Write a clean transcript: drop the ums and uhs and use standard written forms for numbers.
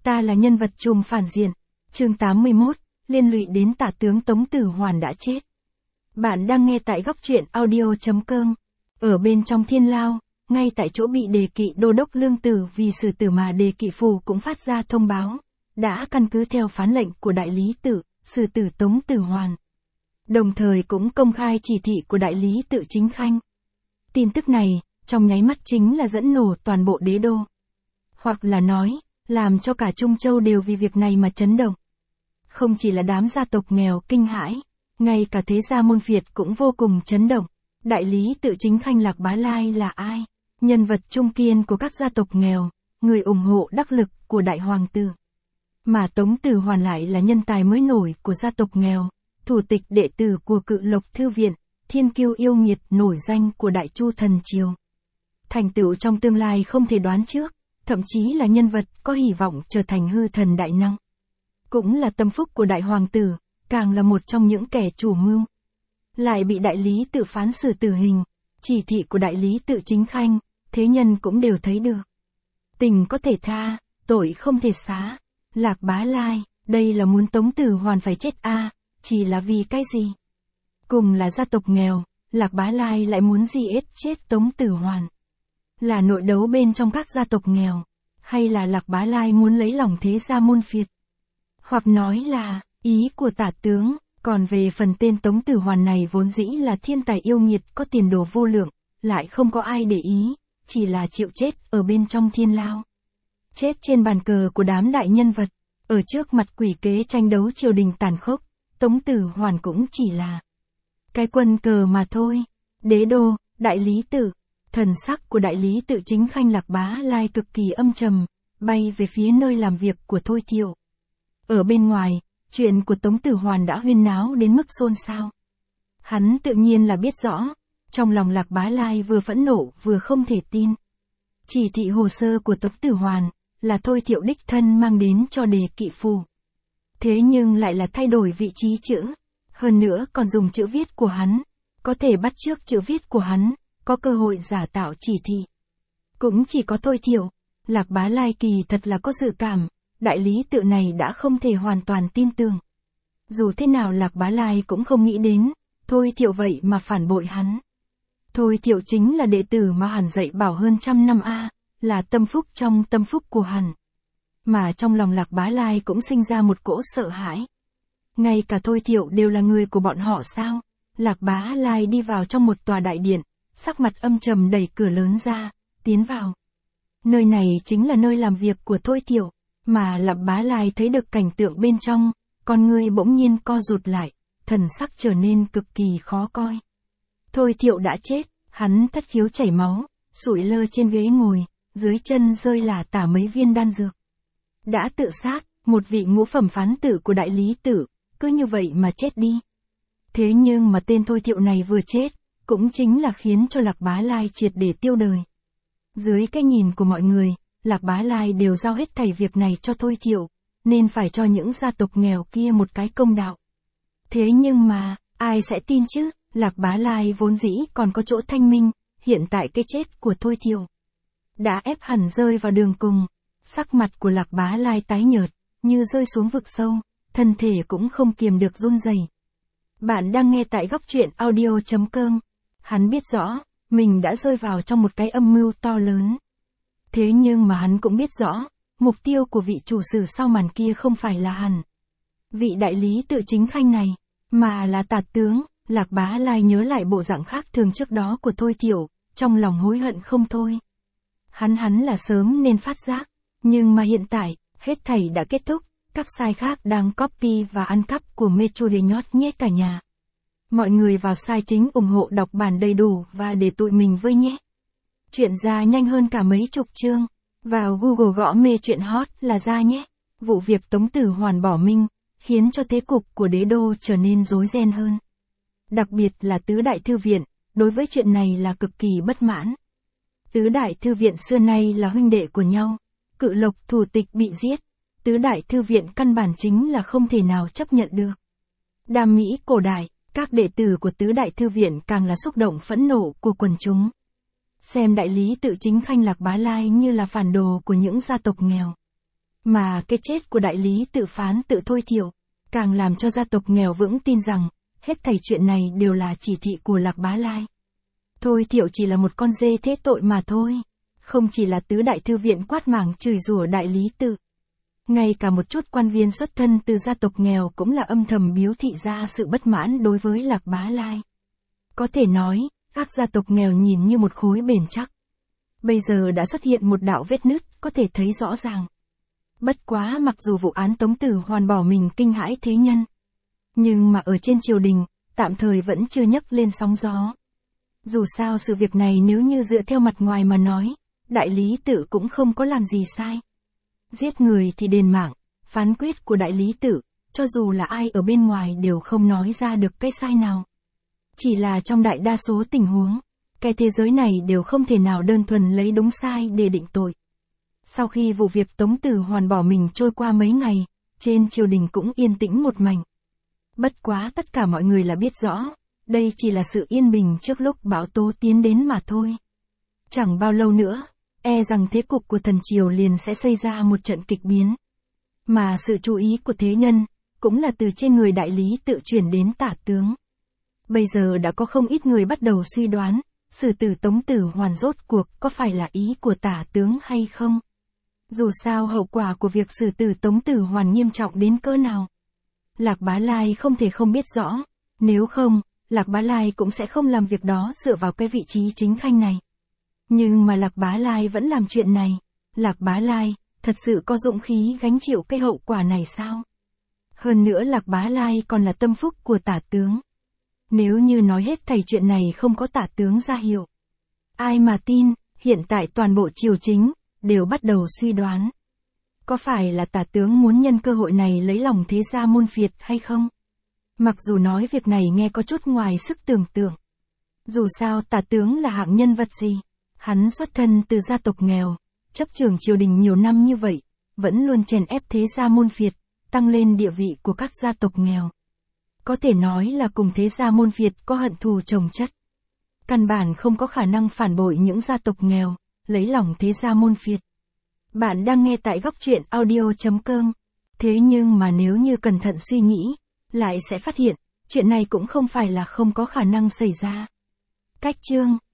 Ta là nhân vật trùm phản diện. Chương 81, liên lụy đến tả tướng Tống Tử Hoàn đã chết. Bạn đang nghe tại góc truyện audio.com. Ở bên trong thiên lao, ngay tại chỗ bị đề kỵ đô đốc Lương Tử vì xử tử mà đề kỵ phủ cũng phát ra thông báo, đã căn cứ theo phán lệnh của đại lý tự, xử tử Tống Tử Hoàn. Đồng thời cũng công khai chỉ thị của đại lý tự Chính Khanh. Tin tức này, trong nháy mắt chính là dẫn nổ toàn bộ đế đô. Hoặc là nói, làm cho cả Trung Châu đều vì việc này mà chấn động. Không chỉ là đám gia tộc nghèo kinh hãi, ngay cả thế gia môn Việt cũng vô cùng chấn động. Đại lý tự Chính Khanh Lạc Bá Lai là ai? Nhân vật trung kiên của các gia tộc nghèo, người ủng hộ đắc lực của đại hoàng tử. Mà Tống Tử Hoàn lại là nhân tài mới nổi của gia tộc nghèo, thủ tịch đệ tử của Cự Lộc Thư viện, thiên kiêu yêu nghiệt nổi danh của Đại Chu thần triều. Thành tựu trong tương lai không thể đoán trước, thậm chí là nhân vật có hy vọng trở thành hư thần đại năng. Cũng là tâm phúc của đại hoàng tử, càng là một trong những kẻ chủ mưu. Lại bị đại lý tự phán xử tử hình, chỉ thị của đại lý tự Chính Khanh, thế nhân cũng đều thấy được. Tình có thể tha, tội không thể xá. Lạc Bá Lai, đây là muốn Tống Tử Hoàn phải chết à, chỉ là vì cái gì? Cùng là gia tộc nghèo, Lạc Bá Lai lại muốn gì chết Tống Tử Hoàn? Là nội đấu bên trong các gia tộc nghèo, hay là Lạc Bá Lai muốn lấy lòng thế gia môn Việt? Hoặc nói là, ý của tả tướng, còn về phần tên Tống Tử Hoàn này vốn dĩ là thiên tài yêu nghiệt có tiền đồ vô lượng, lại không có ai để ý, chỉ là chịu chết ở bên trong thiên lao. Chết trên bàn cờ của đám đại nhân vật, ở trước mặt quỷ kế tranh đấu triều đình tàn khốc, Tống Tử Hoàn cũng chỉ là cái quân cờ mà thôi. Đế đô, đại lý tự, thần sắc của đại lý tự Chính Khanh Lạc Bá Lai cực kỳ âm trầm, bay về phía nơi làm việc của Thôi Thiệu. Ở bên ngoài, chuyện của Tống Tử Hoàn đã huyên náo đến mức xôn xao. Hắn tự nhiên là biết rõ, trong lòng Lạc Bá Lai vừa phẫn nộ vừa không thể tin. Chỉ thị hồ sơ của Tống Tử Hoàn, là Thôi Thiệu đích thân mang đến cho đề kỵ phủ. Thế nhưng lại là thay đổi vị trí chữ, hơn nữa còn dùng chữ viết của hắn, có thể bắt chước chữ viết của hắn, có cơ hội giả tạo chỉ thị. Cũng chỉ có Thôi Thiệu, Lạc Bá Lai kỳ thật là có dự cảm, đại lý tự này đã không thể hoàn toàn tin tưởng. Dù thế nào Lạc Bá Lai cũng không nghĩ đến, Thôi Thiệu vậy mà phản bội hắn. Thôi Thiệu chính là đệ tử mà hắn dạy bảo hơn 100 năm a, là tâm phúc trong tâm phúc của hắn. Mà trong lòng Lạc Bá Lai cũng sinh ra một cỗ sợ hãi. Ngay cả Thôi Thiệu đều là người của bọn họ sao? Lạc Bá Lai đi vào trong một tòa đại điện, sắc mặt âm trầm đẩy cửa lớn ra, tiến vào. Nơi này chính là nơi làm việc của Thôi Thiệu, mà Lạc Bá Lai thấy được cảnh tượng bên trong, con người bỗng nhiên co rụt lại, thần sắc trở nên cực kỳ khó coi. Thôi Thiệu đã chết, hắn thất khiếu chảy máu, sụi lơ trên ghế ngồi, dưới chân rơi lả tả mấy viên đan dược. Đã tự sát, một vị ngũ phẩm phán tử của đại lý tự, cứ như vậy mà chết đi. Thế nhưng mà tên Thôi Thiệu này vừa chết, cũng chính là khiến cho Lạc Bá Lai triệt để tiêu đời. Dưới cái nhìn của mọi người, Lạc Bá Lai đều giao hết thảy việc này cho Thôi Thiệu, nên phải cho những gia tộc nghèo kia một cái công đạo. Thế nhưng mà, ai sẽ tin chứ? Lạc Bá Lai vốn dĩ còn có chỗ thanh minh, hiện tại cái chết của Thôi Thiệu đã ép hẳn rơi vào đường cùng. Sắc mặt của Lạc Bá Lai tái nhợt, như rơi xuống vực sâu, thân thể cũng không kiềm được run rẩy. Bạn đang nghe tại góc truyện audio.com. Hắn biết rõ, mình đã rơi vào trong một cái âm mưu to lớn. Thế nhưng mà hắn cũng biết rõ, mục tiêu của vị chủ sử sau màn kia không phải là hắn, vị đại lý tự Chính Khanh này, mà là tả tướng. Lạc Bá Lai nhớ lại bộ dạng khác thường trước đó của Thôi Thiệu, trong lòng hối hận không thôi. Hắn là sớm nên phát giác, nhưng mà hiện tại, hết thảy đã kết thúc, các sai khác đang copy và ăn cắp của Metrodeniot nhé cả nhà. Mọi người vào sai chính ủng hộ đọc bản đầy đủ và để tụi mình với nhé. Chuyện ra nhanh hơn cả mấy chục chương, vào Google gõ mê chuyện hot là ra nhé. Vụ việc Tống Tử Hoàn bỏ minh, khiến cho thế cục của đế đô trở nên rối ren hơn. Đặc biệt là Tứ Đại Thư Viện, đối với chuyện này là cực kỳ bất mãn. Tứ Đại Thư Viện xưa nay là huynh đệ của nhau, Cự Lộc thủ tịch bị giết, Tứ Đại Thư Viện căn bản chính là không thể nào chấp nhận được. Đam Mỹ cổ đại, các đệ tử của Tứ Đại Thư Viện càng là xúc động phẫn nộ của quần chúng. Xem đại lý tự Chính Khanh Lạc Bá Lai như là phản đồ của những gia tộc nghèo. Mà cái chết của đại lý tự phán tự Thôi Thiệu, càng làm cho gia tộc nghèo vững tin rằng, hết thảy chuyện này đều là chỉ thị của Lạc Bá Lai. Thôi Thiệu chỉ là một con dê thế tội mà thôi. Không chỉ là tứ đại thư viện quát mảng chửi rủa đại lý tự. Ngay cả một chút quan viên xuất thân từ gia tộc nghèo cũng là âm thầm biếu thị ra sự bất mãn đối với Lạc Bá Lai. Có thể nói, các gia tộc nghèo nhìn như một khối bền chắc. Bây giờ đã xuất hiện một đạo vết nứt, có thể thấy rõ ràng. Bất quá mặc dù vụ án Tống Tử Hoàn bỏ mình kinh hãi thế nhân. Nhưng mà ở trên triều đình, tạm thời vẫn chưa nhấc lên sóng gió. Dù sao sự việc này nếu như dựa theo mặt ngoài mà nói, đại lý tự cũng không có làm gì sai. Giết người thì đền mạng, phán quyết của đại lý tự, cho dù là ai ở bên ngoài đều không nói ra được cái sai nào. Chỉ là trong đại đa số tình huống, cái thế giới này đều không thể nào đơn thuần lấy đúng sai để định tội. Sau khi vụ việc Tống Tử Hoàn bỏ mình trôi qua mấy ngày, trên triều đình cũng yên tĩnh một mảnh. Bất quá tất cả mọi người là biết rõ, đây chỉ là sự yên bình trước lúc bão tố tiến đến mà thôi. Chẳng bao lâu nữa, e rằng thế cục của thần triều liền sẽ xảy ra một trận kịch biến. Mà sự chú ý của thế nhân, cũng là từ trên người đại lý tự chuyển đến Tả tướng. Bây giờ đã có không ít người bắt đầu suy đoán, xử tử Tống Tử Hoàn rốt cuộc có phải là ý của Tả tướng hay không? Dù sao hậu quả của việc xử tử Tống Tử Hoàn nghiêm trọng đến cỡ nào. Lạc Bá Lai không thể không biết rõ, nếu không, Lạc Bá Lai cũng sẽ không làm việc đó dựa vào cái vị trí chính khanh này. Nhưng mà Lạc Bá Lai vẫn làm chuyện này. Lạc Bá Lai, thật sự có dũng khí gánh chịu cái hậu quả này sao? Hơn nữa Lạc Bá Lai còn là tâm phúc của Tả tướng. Nếu như nói hết thảy chuyện này không có Tả tướng ra hiệu, ai mà tin? Hiện tại toàn bộ triều chính đều bắt đầu suy đoán. Có phải là Tả tướng muốn nhân cơ hội này lấy lòng thế gia môn phiệt hay không? Mặc dù nói việc này nghe có chút ngoài sức tưởng tượng. Dù sao Tả tướng là hạng nhân vật gì? Hắn xuất thân từ gia tộc nghèo, chấp trưởng triều đình nhiều năm như vậy, vẫn luôn chèn ép thế gia môn phiệt, tăng lên địa vị của các gia tộc nghèo. Có thể nói là cùng thế gia môn phiệt có hận thù chồng chất. Căn bản không có khả năng phản bội những gia tộc nghèo, lấy lòng thế gia môn phiệt. Bạn đang nghe tại góc truyện audio.com. Thế nhưng mà nếu như cẩn thận suy nghĩ, lại sẽ phát hiện, chuyện này cũng không phải là không có khả năng xảy ra. Cách chương